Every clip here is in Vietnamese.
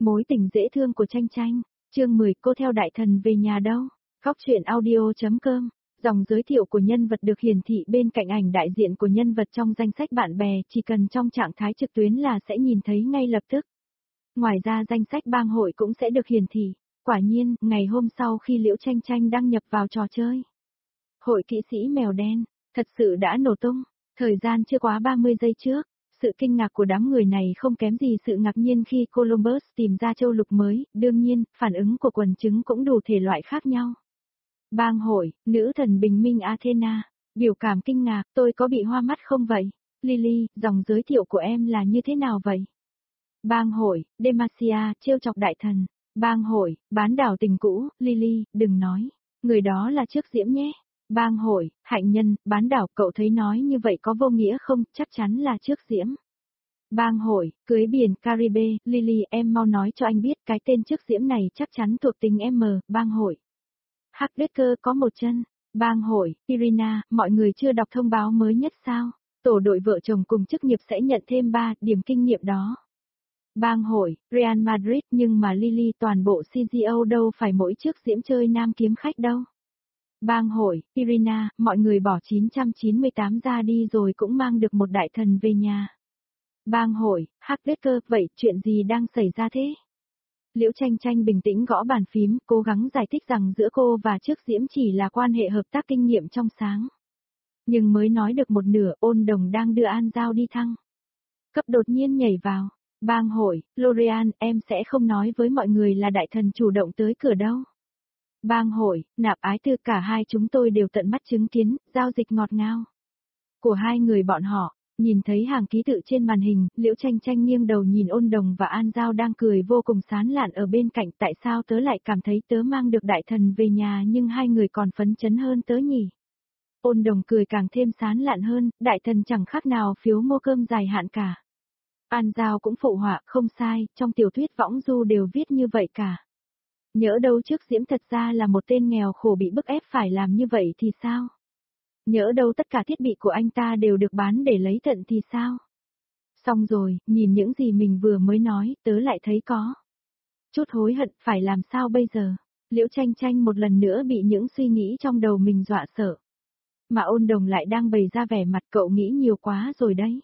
Mối tình dễ thương của Tranh Tranh, chương 10 cô theo đại thần về nhà đâu. Góc truyện audio.com. Dòng giới thiệu của nhân vật được hiển thị bên cạnh ảnh đại diện của nhân vật trong danh sách bạn bè, chỉ cần trong trạng thái trực tuyến là sẽ nhìn thấy ngay lập tức. Ngoài ra danh sách bang hội cũng sẽ được hiển thị. Quả nhiên, ngày hôm sau khi Liễu Tranh Tranh đăng nhập vào trò chơi, hội kỵ sĩ mèo đen, thật sự đã nổ tung. Thời gian chưa quá 30 giây trước, sự kinh ngạc của đám người này không kém gì sự ngạc nhiên khi Columbus tìm ra châu lục mới, đương nhiên, phản ứng của quần chúng cũng đủ thể loại khác nhau. Bang hội, nữ thần bình minh Athena, biểu cảm kinh ngạc, tôi có bị hoa mắt không vậy? Lily, dòng giới thiệu của em là như thế nào vậy? Bang hội, Demacia, trêu chọc đại thần. Bang hội, bán đảo tình cũ, Lily, đừng nói. Người đó là trước diễm nhé. Bang hội, hạnh nhân, bán đảo, cậu thấy nói như vậy có vô nghĩa không? Chắc chắn là trước diễm. Bang hội, cưới biển Caribe, Lily, em mau nói cho anh biết cái tên trước diễm này chắc chắn thuộc tính M. Bang hội. Hackbreaker có một chân. Bang hội, Irina, mọi người chưa đọc thông báo mới nhất sao? Tổ đội vợ chồng cùng chức nghiệp sẽ nhận thêm 3 điểm kinh nghiệm đó. Bang hội, Real Madrid, nhưng mà Lily, toàn bộ CGO đâu phải mỗi trước diễm chơi nam kiếm khách đâu. Bang hội, Irina, mọi người bỏ 998 ra đi rồi cũng mang được một đại thần về nhà. Bang hội, Hackbreaker, vậy chuyện gì đang xảy ra thế? Liễu Tranh Tranh bình tĩnh gõ bàn phím, cố gắng giải thích rằng giữa cô và trước diễm chỉ là quan hệ hợp tác kinh nghiệm trong sáng. Nhưng mới nói được một nửa, Ôn Đồng đang đưa An Giao đi thăng cấp đột nhiên nhảy vào. Bang hội, L'Oreal, em sẽ không nói với mọi người là đại thần chủ động tới cửa đâu. Bang hội, Nạp Ái Tư, cả hai chúng tôi đều tận mắt chứng kiến, giao dịch ngọt ngào của hai người bọn họ. Nhìn thấy hàng ký tự trên màn hình, Liễu Tranh Tranh nghiêng đầu nhìn Ôn Đồng và An Giao đang cười vô cùng sán lạn ở bên cạnh. Tại sao tớ lại cảm thấy tớ mang được đại thần về nhà nhưng hai người còn phấn chấn hơn tớ nhỉ? Ôn Đồng cười càng thêm sán lạn hơn, đại thần chẳng khác nào phiếu mua cơm dài hạn cả. An Giao cũng phụ họa, không sai, trong tiểu thuyết võng du đều viết như vậy cả. Nhỡ đâu trước diễm thật ra là một tên nghèo khổ bị bức ép phải làm như vậy thì sao? Nhỡ đâu tất cả thiết bị của anh ta đều được bán để lấy thận thì sao? Xong rồi, nhìn những gì mình vừa mới nói, tớ lại thấy có chút hối hận, phải làm sao bây giờ? Liễu Tranh Tranh một lần nữa bị những suy nghĩ trong đầu mình dọa sợ. Mà Ôn Đồng lại đang bày ra vẻ mặt cậu nghĩ nhiều quá rồi đấy.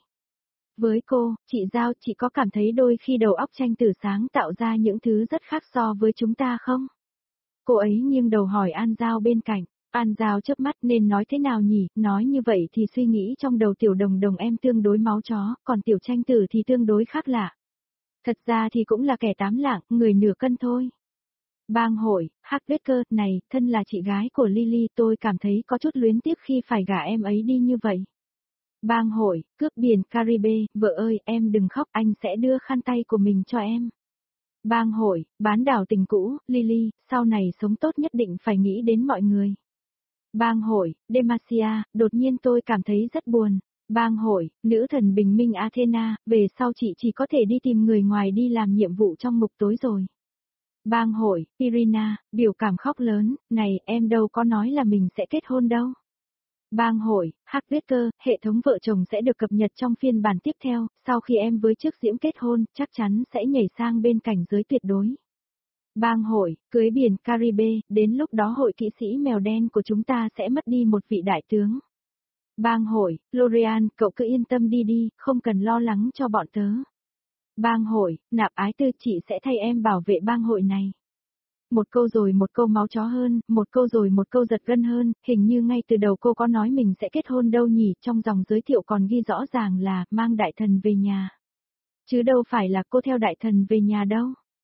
Với cô, chị Giao, chị có cảm thấy đôi khi đầu óc Tranh Tử sáng tạo ra những thứ rất khác so với chúng ta không? Cô ấy nghiêng đầu hỏi An Giao bên cạnh. An Giao chớp mắt, nên nói thế nào nhỉ? Nói như vậy thì suy nghĩ trong đầu Tiểu Đồng Đồng em tương đối máu chó, còn Tiểu Tranh Tử thì tương đối khác lạ. Thật ra thì cũng là kẻ tám lạng, người nửa cân thôi. Bang hội, Hackbreaker, này, thân là chị gái của Lily, tôi cảm thấy có chút luyến tiếc khi phải gả em ấy đi như vậy. Bang hội, cướp biển Caribe, vợ ơi, em đừng khóc, anh sẽ đưa khăn tay của mình cho em. Bang hội, bán đảo tình cũ, Lily, sau này sống tốt nhất định phải nghĩ đến mọi người. Bang hội, Demacia, đột nhiên tôi cảm thấy rất buồn. Bang hội, nữ thần bình minh Athena, về sau chị chỉ có thể đi tìm người ngoài đi làm nhiệm vụ trong ngục tối rồi. Bang hội, Irina, biểu cảm khóc lớn, này, em đâu có nói là mình sẽ kết hôn đâu. Bang hội, Hackbreaker, hệ thống vợ chồng sẽ được cập nhật trong phiên bản tiếp theo, sau khi em với trước diễm kết hôn, chắc chắn sẽ nhảy sang bên cảnh giới tuyệt đối. Bang hội, cưới biển Caribe, đến lúc đó hội kỵ sĩ mèo đen của chúng ta sẽ mất đi một vị đại tướng. Bang hội, L'Oreal, cậu cứ yên tâm đi đi, không cần lo lắng cho bọn tớ. Bang hội, Nạp Ái Tư, chị sẽ thay em bảo vệ bang hội này. Một câu rồi một câu máu chó hơn, một câu rồi một câu giật gân hơn, hình như ngay từ đầu cô có nói mình sẽ kết hôn đâu nhỉ, trong dòng giới thiệu còn ghi rõ ràng là mang đại thần về nhà. Chứ đâu phải là cô theo đại thần về nhà đâu.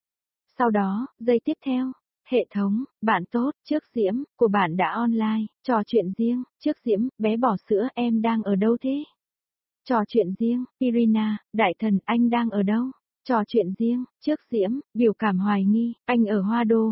Sau đó, giây tiếp theo, hệ thống, bạn tốt, trước diễm, của bạn đã online, trò chuyện riêng, trước diễm, bé bò sữa, em đang ở đâu thế? Trò chuyện riêng, Irina, đại thần, anh đang ở đâu? Trò chuyện riêng, trước diễm, biểu cảm hoài nghi, anh ở Hoa Đô,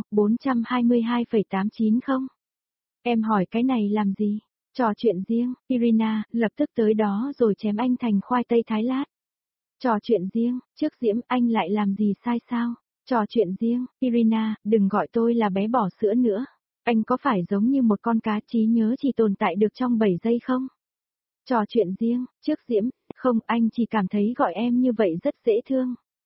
422,89 không? Em hỏi cái này làm gì? Trò chuyện riêng, Irina, lập tức tới đó rồi chém anh thành khoai tây thái lát. Trò chuyện riêng, trước diễm, anh lại làm gì sai sao? Trò chuyện riêng, Irina, đừng gọi tôi là bé bò sữa nữa. Anh có phải giống như một con cá trí nhớ chỉ tồn tại được trong 7 giây không? Trò chuyện riêng, trước diễm, không, anh chỉ cảm thấy gọi em như vậy rất dễ thương.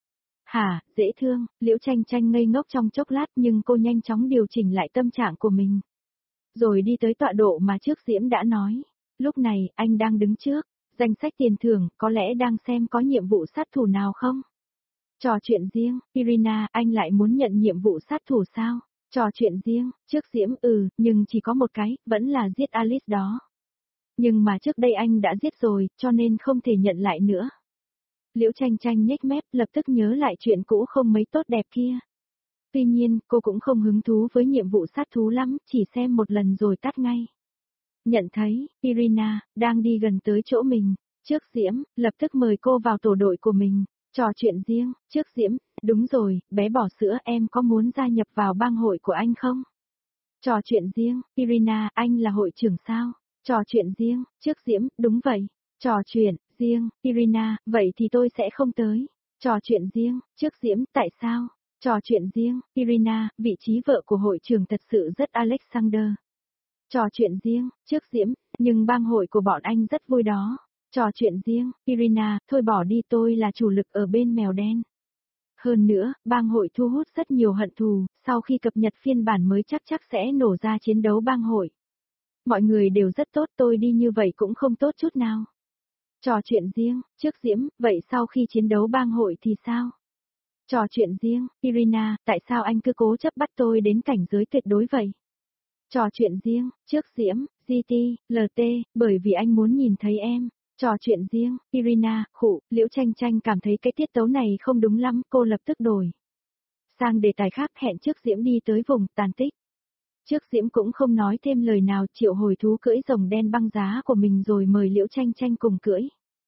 Hả, dễ thương, Liễu Tranh Tranh ngây ngốc trong chốc lát nhưng cô nhanh chóng điều chỉnh lại tâm trạng của mình. Rồi đi tới tọa độ mà trước Diễm đã nói. Lúc này, anh đang đứng trước, danh sách tiền thưởng, có lẽ đang xem có nhiệm vụ sát thủ nào không? Trò chuyện riêng, Irina, anh lại muốn nhận nhiệm vụ sát thủ sao? Trò chuyện riêng, trước Diễm nhưng chỉ có một cái, vẫn là giết Alice đó. Nhưng mà trước đây anh đã giết rồi, cho nên không thể nhận lại nữa. Liễu Tranh Tranh nhếch mép lập tức nhớ lại chuyện cũ không mấy tốt đẹp kia. Tuy nhiên, cô cũng không hứng thú với nhiệm vụ sát thú lắm, chỉ xem một lần rồi tắt ngay. Nhận thấy, Irina, đang đi gần tới chỗ mình, trước Diễm, lập tức mời cô vào tổ đội của mình, trò chuyện riêng, trước Diễm, đúng rồi, bé bò sữa em có muốn gia nhập vào bang hội của anh không? Trò chuyện riêng, Irina, anh là hội trưởng sao? Trò chuyện riêng, trước Diễm, đúng vậy. Trò chuyện riêng, Irina, vậy thì tôi sẽ không tới. Trò chuyện riêng, trước Diễm, tại sao? Trò chuyện riêng, Irina, vị trí vợ của hội trưởng thật sự rất Alexander. Trò chuyện riêng, trước Diễm, nhưng bang hội của bọn anh rất vui đó. Trò chuyện riêng, Irina, thôi bỏ đi, tôi là chủ lực ở bên mèo đen. Hơn nữa, bang hội thu hút rất nhiều hận thù, sau khi cập nhật phiên bản mới chắc sẽ nổ ra chiến đấu bang hội. Mọi người đều rất tốt, tôi đi như vậy cũng không tốt chút nào. Trò chuyện riêng, trước Diễm, vậy sau khi chiến đấu bang hội thì sao? Trò chuyện riêng, Irina, tại sao anh cứ cố chấp bắt tôi đến cảnh giới tuyệt đối vậy? Trò chuyện riêng, trước Diễm, GT, LT, bởi vì anh muốn nhìn thấy em. Trò chuyện riêng, Irina, Liễu Tranh Tranh cảm thấy cái tiết tấu này không đúng lắm, cô lập tức đổi. Sang đề tài khác, hẹn trước Diễm đi tới vùng tàn tích. Trước Diễm cũng không nói thêm lời nào, triệu hồi thú cưỡi rồng đen băng giá của mình rồi mời Liễu Tranh Tranh cùng cưỡi.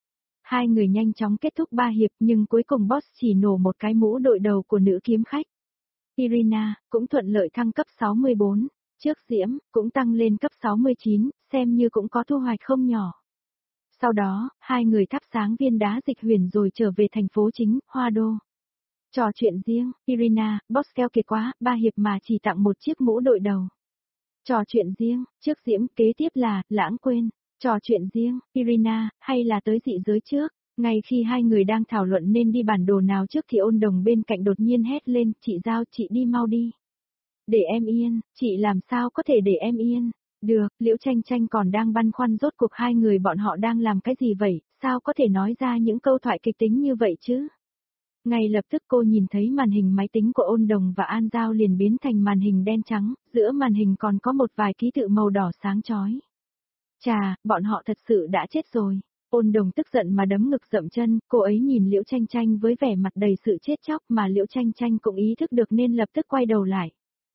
Hai người nhanh chóng kết thúc 3 hiệp nhưng cuối cùng boss chỉ nổ một cái mũ đội đầu của nữ kiếm khách. Irina, cũng thuận lợi thăng cấp 64, trước Diễm, cũng tăng lên cấp 69, xem như cũng có thu hoạch không nhỏ. Sau đó, hai người thắp sáng viên đá dịch huyền rồi trở về thành phố chính, Hoa Đô. Trò chuyện riêng, Irina, boss keo kiệt quá, 3 hiệp mà chỉ tặng một chiếc mũ đội đầu. Trò chuyện riêng, trước Diễm, kế tiếp là, lãng quên. Trò chuyện riêng, Irina, hay là tới dị giới trước? Ngay khi hai người đang thảo luận nên đi bản đồ nào trước thì Ôn Đồng bên cạnh đột nhiên hét lên, chị Giao, chị đi mau đi. Để em yên, chị làm sao có thể để em yên? Được, Liễu Tranh Tranh còn đang băn khoăn rốt cuộc hai người bọn họ đang làm cái gì vậy, sao có thể nói ra những câu thoại kịch tính như vậy chứ? Ngay lập tức cô nhìn thấy màn hình máy tính của Ôn Đồng và An Giao liền biến thành màn hình đen trắng, giữa màn hình còn có một vài ký tự màu đỏ sáng chói. Chà, bọn họ thật sự đã chết rồi. Ôn Đồng tức giận mà đấm ngực dậm chân, cô ấy nhìn Liễu Tranh Tranh với vẻ mặt đầy sự chết chóc mà Liễu Tranh Tranh cũng ý thức được nên lập tức quay đầu lại.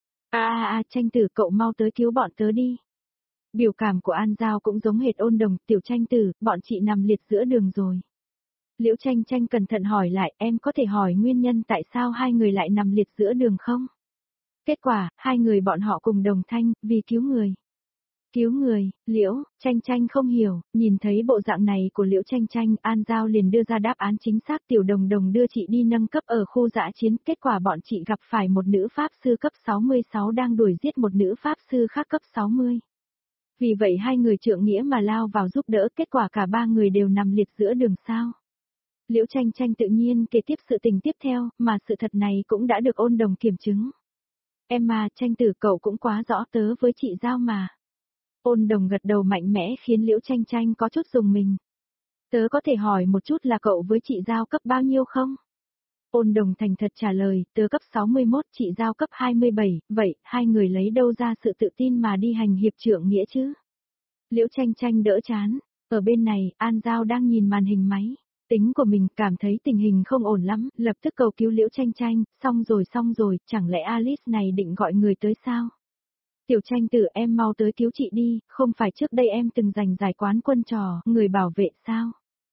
Tranh tử, cậu mau tới cứu bọn tớ đi. Biểu cảm của An Giao cũng giống hệt Ôn Đồng, tiểu Tranh tử, bọn chị nằm liệt giữa đường rồi. Liễu Tranh Tranh cẩn thận hỏi lại, em có thể hỏi nguyên nhân tại sao hai người lại nằm liệt giữa đường không? Kết quả, hai người bọn họ cùng đồng thanh, vì cứu người. Cứu người, Liễu Tranh Tranh không hiểu, nhìn thấy bộ dạng này của Liễu Tranh Tranh, An Giao liền đưa ra đáp án chính xác, tiểu Đồng Đồng đưa chị đi nâng cấp ở khu dã chiến, kết quả bọn chị gặp phải một nữ pháp sư cấp 66 đang đuổi giết một nữ pháp sư khác cấp 60. Vì vậy hai người trượng nghĩa mà lao vào giúp đỡ, kết quả cả ba người đều nằm liệt giữa đường sao. Liễu Tranh Tranh tự nhiên kể tiếp sự tình tiếp theo, mà sự thật này cũng đã được Ôn Đồng kiểm chứng. Em mà, Tranh tử, cậu cũng quá rõ tớ với chị Giao mà. Ôn Đồng gật đầu mạnh mẽ khiến Liễu Tranh Tranh có chút rùng mình. Tớ có thể hỏi một chút là cậu với chị Giao cấp bao nhiêu không? Ôn Đồng thành thật trả lời, tớ cấp 61, chị Giao cấp 27, vậy, hai người lấy đâu ra sự tự tin mà đi hành hiệp trượng nghĩa chứ? Liễu Tranh Tranh đỡ chán, ở bên này, An Giao đang nhìn màn hình máy. Tính của mình cảm thấy tình hình không ổn lắm, lập tức cầu cứu Liễu Tranh Tranh, xong rồi, chẳng lẽ Alice này định gọi người tới sao? Tiểu Tranh tử, em mau tới cứu chị đi, không phải trước đây em từng giành giải quán quân trò, người bảo vệ sao?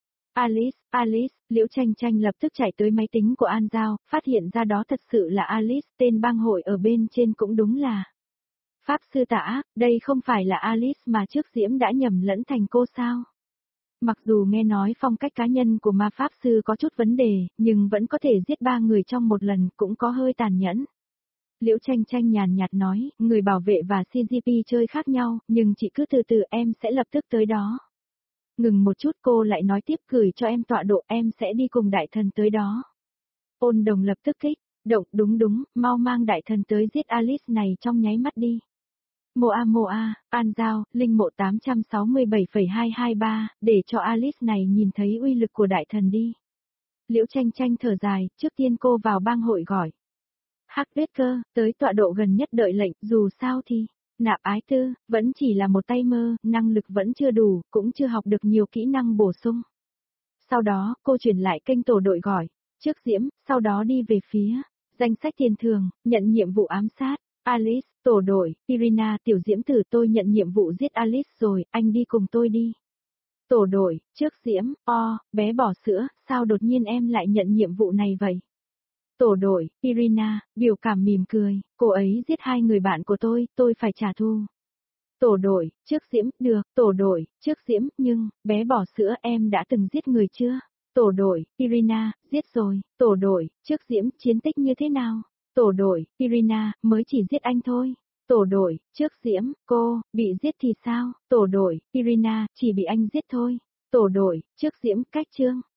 Alice, Liễu Tranh Tranh lập tức chạy tới máy tính của An Giao, phát hiện ra đó thật sự là Alice, tên bang hội ở bên trên cũng đúng là. Pháp sư Tả, đây không phải là Alice mà trước Diễm đã nhầm lẫn thành cô sao? Mặc dù nghe nói phong cách cá nhân của ma pháp sư có chút vấn đề, nhưng vẫn có thể giết 3 người trong một lần, cũng có hơi tàn nhẫn. Liễu Tranh Tranh nhàn nhạt nói, người bảo vệ và CGP chơi khác nhau, nhưng chị cứ từ từ, em sẽ lập tức tới đó. Ngừng một chút cô lại nói tiếp, gửi cho em tọa độ, em sẽ đi cùng đại thần tới đó. Ôn Đồng lập tức kích động, đúng, mau mang đại thần tới giết Alice này trong nháy mắt đi. Moa, An Giao, Linh mộ 867,223, để cho Alice này nhìn thấy uy lực của đại thần đi. Liễu Tranh Tranh thở dài, trước tiên cô vào bang hội gọi. Hắc Tuyết Cơ, tới tọa độ gần nhất đợi lệnh, dù sao thì, Nạp Ái Tư, vẫn chỉ là một tay mơ, năng lực vẫn chưa đủ, cũng chưa học được nhiều kỹ năng bổ sung. Sau đó, cô chuyển lại kênh tổ đội gọi, trước Diễm, sau đó đi về phía, danh sách tiền thường, nhận nhiệm vụ ám sát, Alice, tổ đội, Irina, tiểu Diễm tử tôi nhận nhiệm vụ giết Alice rồi, anh đi cùng tôi đi. Tổ đội, trước Diễm, bé bỏ sữa, sao đột nhiên em lại nhận nhiệm vụ này vậy? Tổ đội, Irina, biểu cảm mỉm cười, cô ấy giết 2 người bạn của tôi phải trả thù. Tổ đội, trước Diễm, được, tổ đội, trước Diễm, nhưng, bé bỏ sữa em đã từng giết người chưa? Tổ đội, Irina, giết rồi, tổ đội, trước Diễm, chiến tích như thế nào? Tổ đội, Irina, mới chỉ giết anh thôi. Tổ đội, trước Diễm, cô, bị giết thì sao? Tổ đội, Irina, chỉ bị anh giết thôi. Tổ đội, trước Diễm, cách chương.